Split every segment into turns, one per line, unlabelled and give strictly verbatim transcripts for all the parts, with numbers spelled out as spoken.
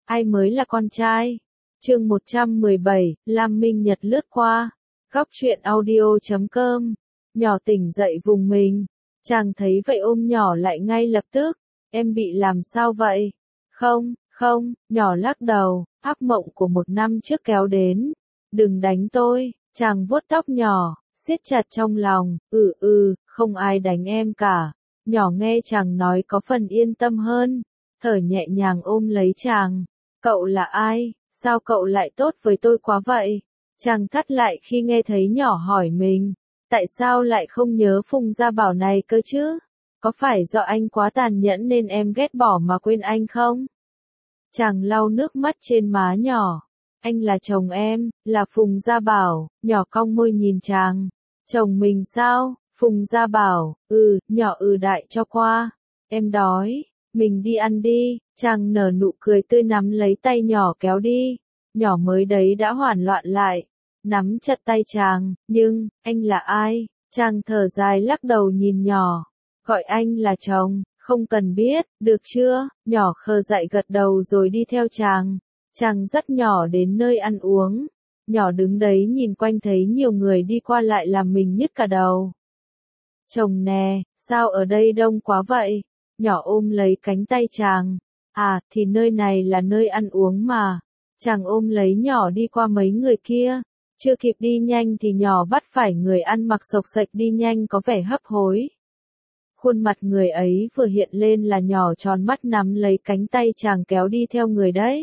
ai mới là con trai? Chương một trăm mười bảy, Lam Minh Nhật lướt qua. Góc truyện audio chấm com. Nhỏ tỉnh dậy vùng mình. Chàng thấy vậy ôm nhỏ lại ngay lập tức. Em bị làm sao vậy? Không, không, nhỏ lắc đầu, ác mộng của một năm trước kéo đến. Đừng đánh tôi, chàng vuốt tóc nhỏ, siết chặt trong lòng, ừ ừ, không ai đánh em cả. Nhỏ nghe chàng nói có phần yên tâm hơn, thở nhẹ nhàng ôm lấy chàng. Cậu là ai? Sao cậu lại tốt với tôi quá vậy? Chàng thắt lại khi nghe thấy nhỏ hỏi mình. Tại sao lại không nhớ Phùng Gia Bảo này cơ chứ? Có phải do anh quá tàn nhẫn nên em ghét bỏ mà quên anh không? Chàng lau nước mắt trên má nhỏ. Anh là chồng em, là Phùng Gia Bảo. Nhỏ cong môi nhìn chàng. Chồng mình sao? Phùng Gia Bảo, ừ, nhỏ ừ đại cho qua. Em đói, mình đi ăn đi. Chàng nở nụ cười tươi nắm lấy tay nhỏ kéo đi. Nhỏ mới đấy đã hoảng loạn lại. Nắm chặt tay chàng, nhưng, anh là ai? Chàng thở dài lắc đầu nhìn nhỏ. Gọi anh là chồng, không cần biết, được chưa? Nhỏ khờ dại gật đầu rồi đi theo chàng. Chàng dắt nhỏ đến nơi ăn uống. Nhỏ đứng đấy nhìn quanh thấy nhiều người đi qua lại làm mình nhức cả đầu. Chồng nè, sao ở đây đông quá vậy? Nhỏ ôm lấy cánh tay chàng. À, thì nơi này là nơi ăn uống mà. Chàng ôm lấy nhỏ đi qua mấy người kia. Chưa kịp đi nhanh thì nhỏ bắt phải người ăn mặc xộc xệch đi nhanh có vẻ hấp hối. Khuôn mặt người ấy vừa hiện lên là nhỏ tròn mắt nắm lấy cánh tay chàng kéo đi theo người đấy.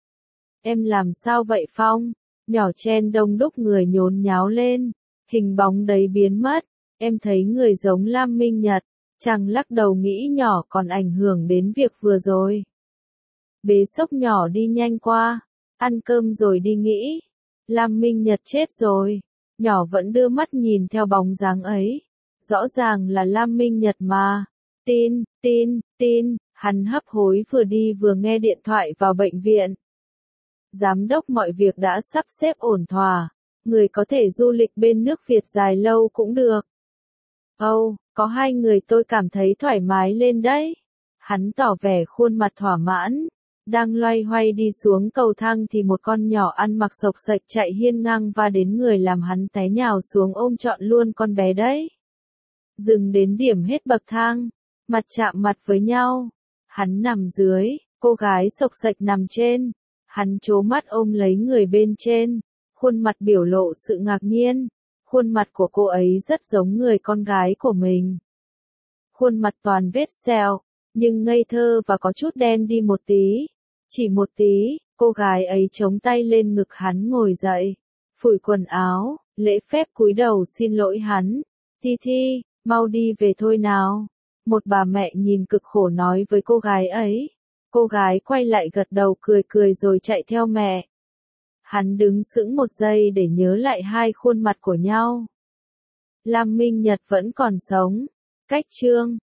Em làm sao vậy Phong? Nhỏ chen đông đúc người nhốn nháo lên. Hình bóng đấy biến mất. Em thấy người giống Lam Minh Nhật. Chàng lắc đầu nghĩ nhỏ còn ảnh hưởng đến việc vừa rồi. Bế xốc nhỏ đi nhanh qua. Ăn cơm rồi đi nghĩ. Lam Minh Nhật chết rồi. Nhỏ vẫn đưa mắt nhìn theo bóng dáng ấy. Rõ ràng là Lam Minh Nhật mà. Tin, tin, tin. Hắn hấp hối vừa đi vừa nghe điện thoại vào bệnh viện. Giám đốc mọi việc đã sắp xếp ổn thỏa. Người có thể du lịch bên nước Việt dài lâu cũng được. Âu, oh, có hai người tôi cảm thấy thoải mái lên đấy. Hắn tỏ vẻ khuôn mặt thỏa mãn. Đang loay hoay đi xuống cầu thang thì một con nhỏ ăn mặc xộc xệch chạy hiên ngang va đến người làm hắn té nhào xuống ôm trọn luôn con bé đấy. Dừng đến điểm hết bậc thang, mặt chạm mặt với nhau. Hắn nằm dưới, cô gái xộc xệch nằm trên. Hắn trố mắt ôm lấy người bên trên, khuôn mặt biểu lộ sự ngạc nhiên. Khuôn mặt của cô ấy rất giống người con gái của mình. Khuôn mặt toàn vết sẹo, nhưng ngây thơ và có chút đen đi một tí. Chỉ một tí, cô gái ấy chống tay lên ngực hắn ngồi dậy. Phủi quần áo, lễ phép cúi đầu xin lỗi hắn. Thi Thi, mau đi về thôi nào. Một bà mẹ nhìn cực khổ nói với cô gái ấy. Cô gái quay lại gật đầu cười cười rồi chạy theo mẹ. Hắn đứng sững một giây để nhớ lại hai khuôn mặt của nhau. Lam Minh Nhật vẫn còn sống. Cách chương